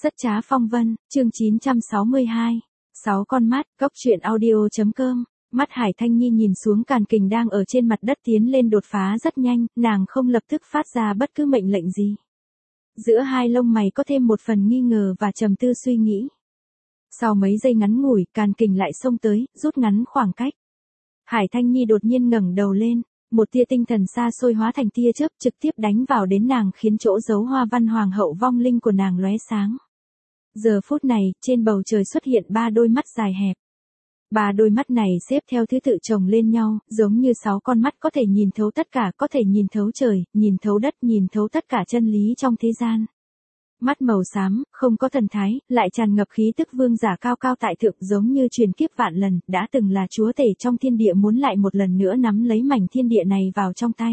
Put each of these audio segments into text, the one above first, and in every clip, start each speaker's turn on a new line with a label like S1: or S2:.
S1: Rất trá phong vân, chương 962. 6 con mắt, góc truyện audio.com. Mắt Hải Thanh Nhi nhìn xuống Càn Kình đang ở trên mặt đất tiến lên đột phá rất nhanh, nàng không lập tức phát ra bất cứ mệnh lệnh gì. Giữa hai lông mày có thêm một phần nghi ngờ và trầm tư suy nghĩ. Sau mấy giây ngắn ngủi, Càn Kình lại xông tới, rút ngắn khoảng cách. Hải Thanh Nhi đột nhiên ngẩng đầu lên, một tia tinh thần xa xôi hóa thành tia chớp trực tiếp đánh vào đến nàng khiến chỗ giấu hoa văn hoàng hậu vong linh của nàng lóe sáng. Giờ phút này, trên bầu trời xuất hiện 3 đôi mắt dài hẹp. 3 đôi mắt này xếp theo thứ tự chồng lên nhau, giống như 6 con mắt có thể nhìn thấu tất cả, có thể nhìn thấu trời, nhìn thấu đất, nhìn thấu tất cả chân lý trong thế gian. Mắt màu xám, không có thần thái, lại tràn ngập khí tức vương giả cao cao tại thượng giống như truyền kiếp vạn lần, đã từng là chúa tể trong thiên địa muốn lại một lần nữa nắm lấy mảnh thiên địa này vào trong tay.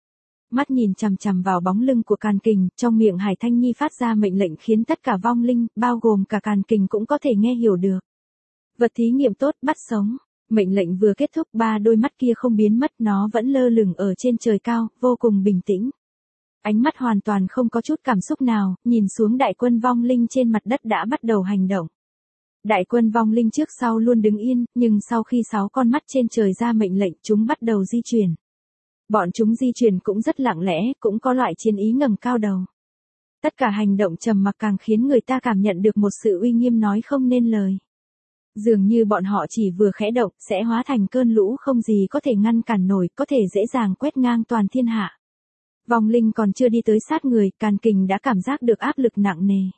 S1: Mắt nhìn chằm chằm vào bóng lưng của Càn Kình, trong miệng Hải Thanh Nhi phát ra mệnh lệnh khiến tất cả vong linh, bao gồm cả Càn Kình cũng có thể nghe hiểu được. Vật thí nghiệm tốt, bắt sống. Mệnh lệnh vừa kết thúc, 3 đôi mắt kia không biến mất, nó vẫn lơ lửng ở trên trời cao, vô cùng bình tĩnh. Ánh mắt hoàn toàn không có chút cảm xúc nào, nhìn xuống đại quân vong linh trên mặt đất đã bắt đầu hành động. Đại quân vong linh trước sau luôn đứng yên, nhưng sau khi 6 con mắt trên trời ra mệnh lệnh, chúng bắt đầu di chuyển. Bọn chúng di chuyển cũng rất lặng lẽ, cũng có loại chiến ý ngẩng cao đầu. Tất cả hành động trầm mặc càng khiến người ta cảm nhận được một sự uy nghiêm nói không nên lời. Dường như bọn họ chỉ vừa khẽ động, sẽ hóa thành cơn lũ không gì có thể ngăn cản nổi, có thể dễ dàng quét ngang toàn thiên hạ. Vong linh còn chưa đi tới sát người, Càn Kình đã cảm giác được áp lực nặng nề.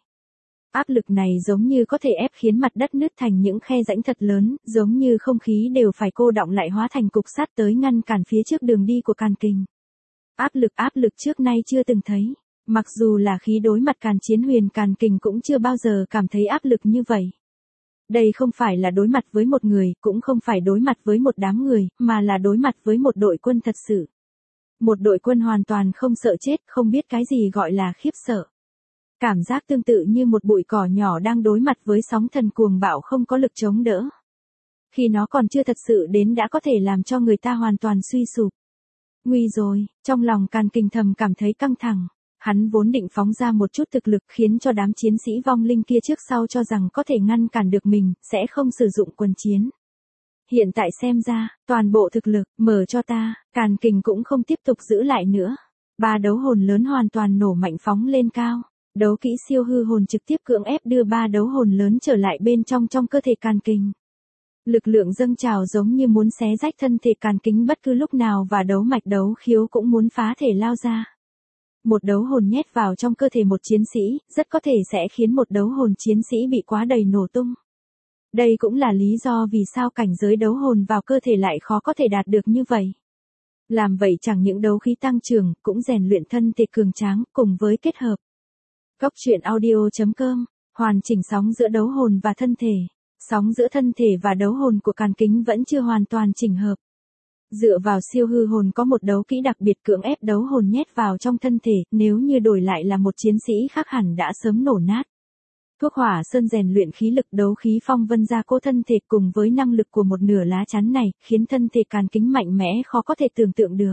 S1: Áp lực này giống như có thể ép khiến mặt đất nứt thành những khe rãnh thật lớn, giống như không khí đều phải cô đọng lại hóa thành cục sắt tới ngăn cản phía trước đường đi của Càn Kình. Áp lực trước nay chưa từng thấy. Mặc dù là khí đối mặt Càn Chiến Huyền, Càn Kình cũng chưa bao giờ cảm thấy áp lực như vậy. Đây không phải là đối mặt với một người, cũng không phải đối mặt với một đám người, mà là đối mặt với một đội quân thật sự. Một đội quân hoàn toàn không sợ chết, không biết cái gì gọi là khiếp sợ. Cảm giác tương tự như một bụi cỏ nhỏ đang đối mặt với sóng thần cuồng bạo không có lực chống đỡ. Khi nó còn chưa thật sự đến đã có thể làm cho người ta hoàn toàn suy sụp. Nguy rồi, trong lòng Càn Kình thầm cảm thấy căng thẳng. Hắn vốn định phóng ra một chút thực lực khiến cho đám chiến sĩ vong linh kia trước sau cho rằng có thể ngăn cản được mình, sẽ không sử dụng quân chiến. Hiện tại xem ra, toàn bộ thực lực, mở cho ta, Càn Kình cũng không tiếp tục giữ lại nữa. 3 đấu hồn lớn hoàn toàn nổ mạnh phóng lên cao. Đấu kỹ siêu hư hồn trực tiếp cưỡng ép đưa 3 đấu hồn lớn trở lại bên trong cơ thể Càn Kình. Lực lượng dâng trào giống như muốn xé rách thân thể Càn Kình bất cứ lúc nào và đấu mạch đấu khiếu cũng muốn phá thể lao ra. Một đấu hồn nhét vào trong cơ thể một chiến sĩ, rất có thể sẽ khiến một đấu hồn chiến sĩ bị quá đầy nổ tung. Đây cũng là lý do vì sao cảnh giới đấu hồn vào cơ thể lại khó có thể đạt được như vậy. Làm vậy chẳng những đấu khí tăng trưởng, cũng rèn luyện thân thể cường tráng, cùng với kết hợp. Góc truyện audio.com, hoàn chỉnh sóng giữa đấu hồn và thân thể. Sóng giữa thân thể và đấu hồn của Càn Kình vẫn chưa hoàn toàn chỉnh hợp. Dựa vào siêu hư hồn có một đấu kỹ đặc biệt cưỡng ép đấu hồn nhét vào trong thân thể, nếu như đổi lại là một chiến sĩ khác hẳn đã sớm nổ nát. Thuốc hỏa sơn rèn luyện khí lực đấu khí phong vân ra cố thân thể cùng với năng lực của một nửa lá chắn này, khiến thân thể Càn Kình mạnh mẽ khó có thể tưởng tượng được.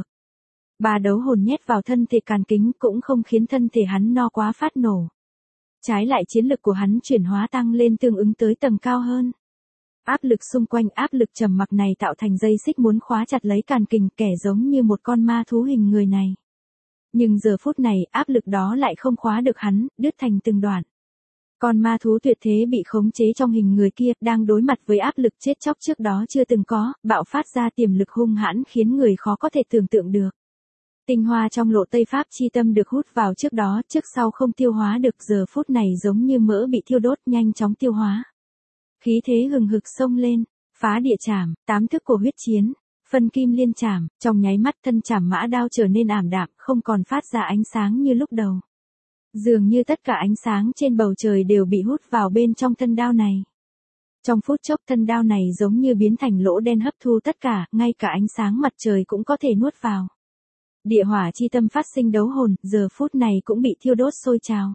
S1: 3 đấu hồn nhét vào thân thể Càn Kình cũng không khiến thân thể hắn no quá phát nổ. Trái lại chiến lực của hắn chuyển hóa tăng lên tương ứng tới tầng cao hơn. Áp lực xung quanh, áp lực trầm mặc này tạo thành dây xích muốn khóa chặt lấy Càn Kình, kẻ giống như một con ma thú hình người này. Nhưng giờ phút này, áp lực đó lại không khóa được hắn, đứt thành từng đoạn. Con ma thú tuyệt thế bị khống chế trong hình người kia, đang đối mặt với áp lực chết chóc trước đó chưa từng có, bạo phát ra tiềm lực hung hãn khiến người khó có thể tưởng tượng được. Tinh hoa trong lộ Tây Pháp chi tâm được hút vào trước đó, trước sau không tiêu hóa được, giờ phút này giống như mỡ bị thiêu đốt nhanh chóng tiêu hóa. Khí thế hừng hực xông lên, phá địa chảm, 8 thức của huyết chiến, phân kim liên chảm, trong nháy mắt thân chảm mã đao trở nên ảm đạm, không còn phát ra ánh sáng như lúc đầu. Dường như tất cả ánh sáng trên bầu trời đều bị hút vào bên trong thân đao này. Trong phút chốc thân đao này giống như biến thành lỗ đen hấp thu tất cả, ngay cả ánh sáng mặt trời cũng có thể nuốt vào. Địa hỏa chi tâm phát sinh đấu hồn, giờ phút này cũng bị thiêu đốt sôi trào.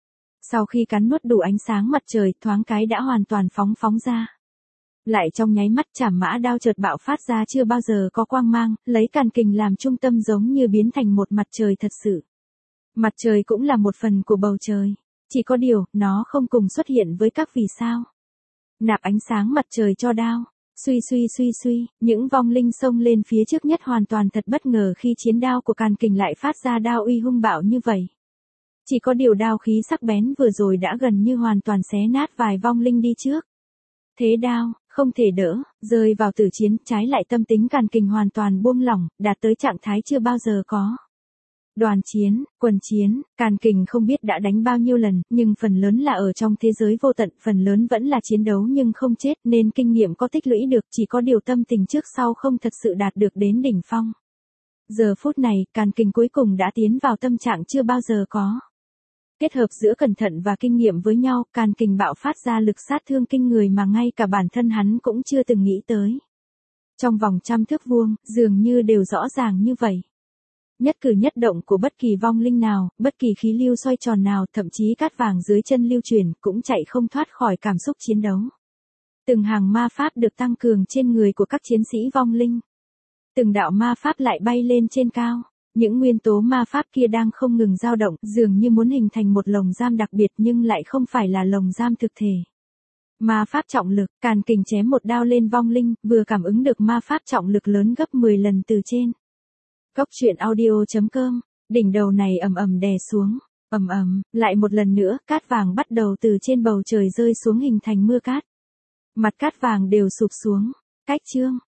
S1: Sau khi cắn nuốt đủ ánh sáng mặt trời, thoáng cái đã hoàn toàn phóng ra. Lại trong nháy mắt chảm mã đao chợt bạo phát ra chưa bao giờ có quang mang, lấy Càn Kình làm trung tâm giống như biến thành một mặt trời thật sự. Mặt trời cũng là một phần của bầu trời. Chỉ có điều, nó không cùng xuất hiện với các vì sao. Nạp ánh sáng mặt trời cho đao. Suy suy suy suy, những vong linh xông lên phía trước nhất hoàn toàn thật bất ngờ khi chiến đao của Càn Kình lại phát ra đao uy hung bạo như vậy. Chỉ có điều đao khí sắc bén vừa rồi đã gần như hoàn toàn xé nát vài vong linh đi trước. Thế đao, không thể đỡ, rơi vào tử chiến, trái lại tâm tính Càn Kình hoàn toàn buông lỏng, đạt tới trạng thái chưa bao giờ có. Đoàn chiến, quần chiến, Càn Kình không biết đã đánh bao nhiêu lần, nhưng phần lớn là ở trong thế giới vô tận, phần lớn vẫn là chiến đấu nhưng không chết, nên kinh nghiệm có tích lũy được, chỉ có điều tâm tình trước sau không thật sự đạt được đến đỉnh phong. Giờ phút này, Càn Kình cuối cùng đã tiến vào tâm trạng chưa bao giờ có. Kết hợp giữa cẩn thận và kinh nghiệm với nhau, Càn Kình bạo phát ra lực sát thương kinh người mà ngay cả bản thân hắn cũng chưa từng nghĩ tới. Trong vòng 100 thước vuông, dường như đều rõ ràng như vậy. Nhất cử nhất động của bất kỳ vong linh nào, bất kỳ khí lưu xoay tròn nào, thậm chí cát vàng dưới chân lưu chuyển, cũng chạy không thoát khỏi cảm xúc chiến đấu. Từng hàng ma pháp được tăng cường trên người của các chiến sĩ vong linh. Từng đạo ma pháp lại bay lên trên cao. Những nguyên tố ma pháp kia đang không ngừng dao động, dường như muốn hình thành một lồng giam đặc biệt nhưng lại không phải là lồng giam thực thể. Ma pháp trọng lực, Càn Kình chém một đao lên vong linh, vừa cảm ứng được ma pháp trọng lực lớn gấp 10 lần từ trên. Góc truyện audio.com, đỉnh đầu này ầm ầm đè xuống, ầm ầm, lại một lần nữa, cát vàng bắt đầu từ trên bầu trời rơi xuống hình thành mưa cát. Mặt cát vàng đều sụp xuống, cách chương.